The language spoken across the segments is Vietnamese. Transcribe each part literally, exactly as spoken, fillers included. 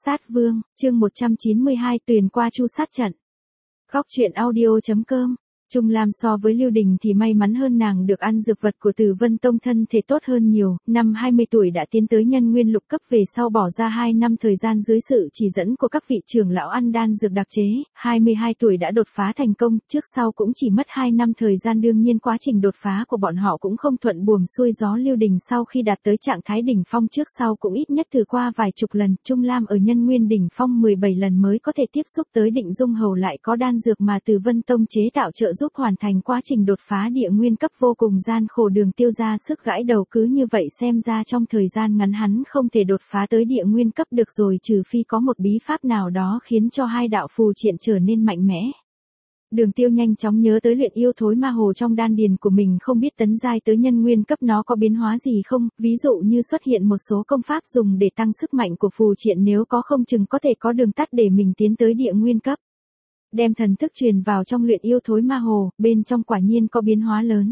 Sát Vương, chương một trăm chín mươi hai Tuyền qua chu sát trận. Góc truyện audio.com. Trung Lam so với Lưu Đình thì may mắn hơn, nàng được ăn dược vật của Tử Vân Tông, thân thể tốt hơn nhiều, năm hai mươi tuổi đã tiến tới nhân nguyên lục cấp, về sau bỏ ra hai năm thời gian dưới sự chỉ dẫn của các vị trưởng lão ăn đan dược đặc chế, hai mươi hai tuổi đã đột phá thành công, trước sau cũng chỉ mất hai năm thời gian. Đương nhiên quá trình đột phá của bọn họ cũng không thuận buồm xuôi gió, Lưu Đình sau khi đạt tới trạng thái đỉnh phong trước sau cũng ít nhất thử qua vài chục lần, Trung Lam ở nhân nguyên đỉnh phong mười bảy lần mới có thể tiếp xúc tới định dung hầu, lại có đan dược mà Tử Vân Tông chế tạo trợ giúp hoàn thành quá trình đột phá địa nguyên cấp vô cùng gian khổ. Đường Tiêu ra sức gãi đầu, cứ như vậy xem ra trong thời gian ngắn hắn không thể đột phá tới địa nguyên cấp được rồi, trừ phi có một bí pháp nào đó khiến cho hai đạo phù triện trở nên mạnh mẽ. Đường Tiêu nhanh chóng nhớ tới luyện yêu thối ma hồ trong đan điền của mình, không biết tấn giai tới nhân nguyên cấp nó có biến hóa gì không, ví dụ như xuất hiện một số công pháp dùng để tăng sức mạnh của phù triện, nếu có không chừng có thể có đường tắt để mình tiến tới địa nguyên cấp. Đem thần thức truyền vào trong luyện yêu thối ma hồ, bên trong quả nhiên có biến hóa lớn.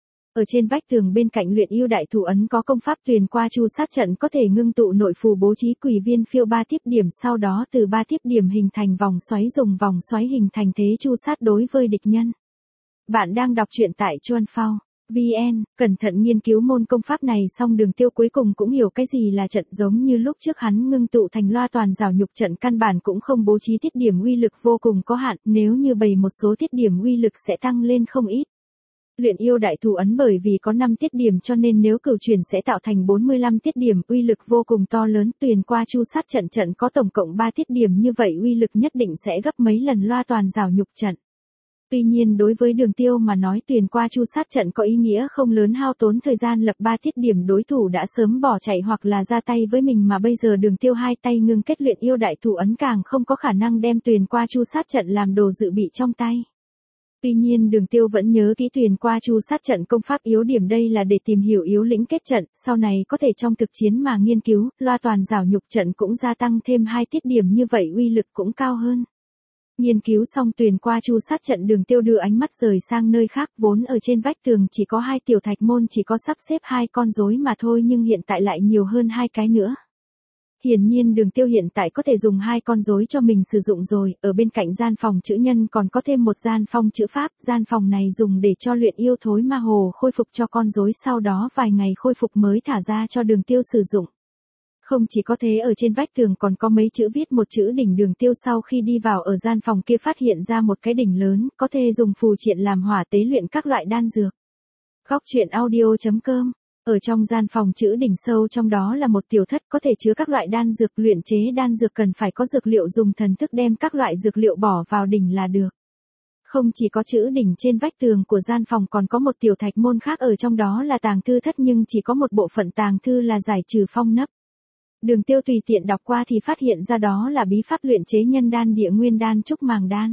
Ở trên vách tường bên cạnh luyện yêu đại thủ ấn có công pháp Tuyền qua chu sát trận, có thể ngưng tụ nội phù, bố trí quỷ viên phiêu ba tiếp điểm, sau đó từ ba tiếp điểm hình thành vòng xoáy, dùng vòng xoáy hình thành thế chu sát đối với địch nhân. Bạn đang đọc truyện tại Chuan Phao vê en, cẩn thận nghiên cứu môn công pháp này xong, Đường Tiêu cuối cùng cũng hiểu cái gì là trận, giống như lúc trước hắn ngưng tụ thành loa toàn rào nhục trận căn bản cũng không bố trí tiết điểm, uy lực vô cùng có hạn, nếu như bày một số tiết điểm uy lực sẽ tăng lên không ít. Luyện yêu đại thủ ấn bởi vì có năm tiết điểm cho nên nếu cửu chuyển sẽ tạo thành bốn mươi lăm tiết điểm, uy lực vô cùng to lớn. Tuyền qua chu sát trận trận có tổng cộng ba tiết điểm, như vậy uy lực nhất định sẽ gấp mấy lần loa toàn rào nhục trận. Tuy nhiên đối với Đường Tiêu mà nói, Tuyền qua chu sát trận có ý nghĩa không lớn, hao tốn thời gian lập ba tiết điểm, đối thủ đã sớm bỏ chạy hoặc là ra tay với mình, mà bây giờ Đường Tiêu hai tay ngưng kết luyện yêu đại thủ ấn càng không có khả năng đem Tuyền qua chu sát trận làm đồ dự bị trong tay. Tuy nhiên Đường Tiêu vẫn nhớ kỹ Tuyền qua chu sát trận công pháp yếu điểm, đây là để tìm hiểu yếu lĩnh kết trận, sau này có thể trong thực chiến mà nghiên cứu. Loa toàn rào nhục trận cũng gia tăng thêm hai tiết điểm, như vậy uy lực cũng cao hơn. Nghiên cứu xong Tuyền qua chu sát trận, Đường Tiêu đưa ánh mắt rời sang nơi khác, vốn ở trên vách tường chỉ có hai tiểu thạch môn, chỉ có sắp xếp hai con rối mà thôi, nhưng hiện tại lại nhiều hơn hai cái nữa. Hiển nhiên Đường Tiêu hiện tại có thể dùng hai con rối cho mình sử dụng rồi. Ở bên cạnh gian phòng chữ nhân còn có thêm một gian phòng chữ pháp, gian phòng này dùng để cho luyện yêu thối ma hồ khôi phục cho con rối, sau đó vài ngày khôi phục mới thả ra cho Đường Tiêu sử dụng. Không chỉ có thế, ở trên vách tường còn có mấy chữ viết một chữ đỉnh. Đường Tiêu sau khi đi vào ở gian phòng kia phát hiện ra một cái đỉnh lớn, có thể dùng phù triện làm hỏa tế luyện các loại đan dược. Góc truyện audio.com. Ở trong gian phòng chữ đỉnh sâu trong đó là một tiểu thất, có thể chứa các loại đan dược. Luyện chế đan dược cần phải có dược liệu, dùng thần thức đem các loại dược liệu bỏ vào đỉnh là được. Không chỉ có chữ đỉnh trên vách tường của gian phòng, còn có một tiểu thạch môn khác ở trong đó là tàng thư thất, nhưng chỉ có một bộ phận tàng thư là giải trừ phong nấp. Đường Tiêu tùy tiện đọc qua thì phát hiện ra đó là bí pháp luyện chế nhân đan, địa nguyên đan, trúc màng đan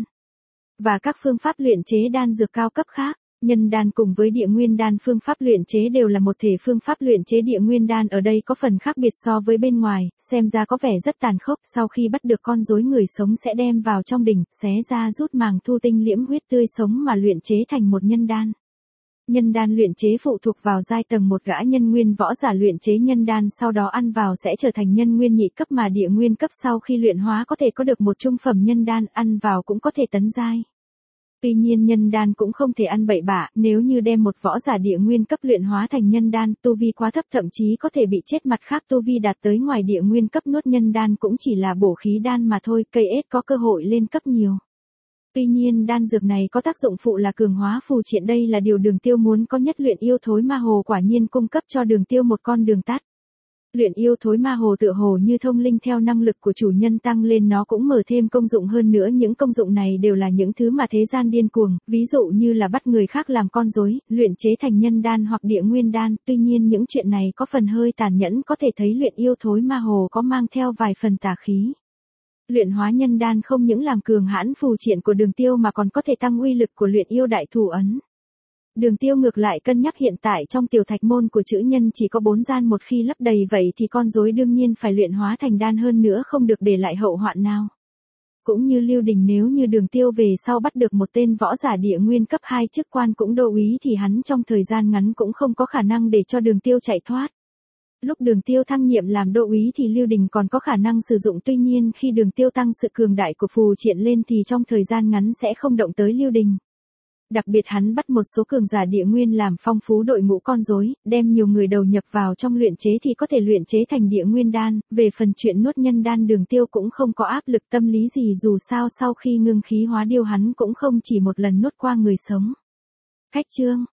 và các phương pháp luyện chế đan dược cao cấp khác. Nhân đan cùng với địa nguyên đan phương pháp luyện chế đều là một thể, phương pháp luyện chế địa nguyên đan ở đây có phần khác biệt so với bên ngoài, xem ra có vẻ rất tàn khốc. Sau khi bắt được con rối, người sống sẽ đem vào trong đỉnh, xé ra rút màng, thu tinh liễm huyết tươi sống mà luyện chế thành một nhân đan. Nhân đan luyện chế phụ thuộc vào giai tầng, một gã nhân nguyên võ giả luyện chế nhân đan sau đó ăn vào sẽ trở thành nhân nguyên nhị cấp, mà địa nguyên cấp sau khi luyện hóa có thể có được một trung phẩm nhân đan, ăn vào cũng có thể tấn giai. Tuy nhiên nhân đan cũng không thể ăn bậy bạ, nếu như đem một võ giả địa nguyên cấp luyện hóa thành nhân đan, tu vi quá thấp thậm chí có thể bị chết, mặt khác tu vi đạt tới ngoài địa nguyên cấp nuốt nhân đan cũng chỉ là bổ khí đan mà thôi, cây ết có cơ hội lên cấp nhiều. Tuy nhiên đan dược này có tác dụng phụ là cường hóa phù triện, đây là điều Đường Tiêu muốn có nhất. Luyện yêu thối ma hồ quả nhiên cung cấp cho Đường Tiêu một con đường tắt. Luyện yêu thối ma hồ tựa hồ như thông linh, theo năng lực của chủ nhân tăng lên nó cũng mở thêm công dụng, hơn nữa những công dụng này đều là những thứ mà thế gian điên cuồng, ví dụ như là bắt người khác làm con rối, luyện chế thành nhân đan hoặc địa nguyên đan. Tuy nhiên những chuyện này có phần hơi tàn nhẫn, có thể thấy luyện yêu thối ma hồ có mang theo vài phần tà khí. Luyện hóa nhân đan không những làm cường hãn phù triện của Đường Tiêu mà còn có thể tăng uy lực của luyện yêu đại thủ ấn. Đường Tiêu ngược lại cân nhắc hiện tại trong tiểu thạch môn của chữ nhân chỉ có bốn gian, một khi lấp đầy vậy thì con rối đương nhiên phải luyện hóa thành đan, hơn nữa không được để lại hậu hoạn nào. Cũng như Lưu Đình, nếu như Đường Tiêu về sau bắt được một tên võ giả địa nguyên cấp hai chức quan cũng đô úy thì hắn trong thời gian ngắn cũng không có khả năng để cho Đường Tiêu chạy thoát. Lúc Đường Tiêu thăng nhiệm làm đô úy thì Lưu Đình còn có khả năng sử dụng, tuy nhiên khi Đường Tiêu tăng sự cường đại của phù triện lên thì trong thời gian ngắn sẽ không động tới Lưu Đình. Đặc biệt hắn bắt một số cường giả địa nguyên làm phong phú đội ngũ con rối, đem nhiều người đầu nhập vào trong luyện chế thì có thể luyện chế thành địa nguyên đan, về phần chuyện nuốt nhân đan Đường Tiêu cũng không có áp lực tâm lý gì, dù sao sau khi ngưng khí hóa điêu hắn cũng không chỉ một lần nuốt qua người sống. Khách chương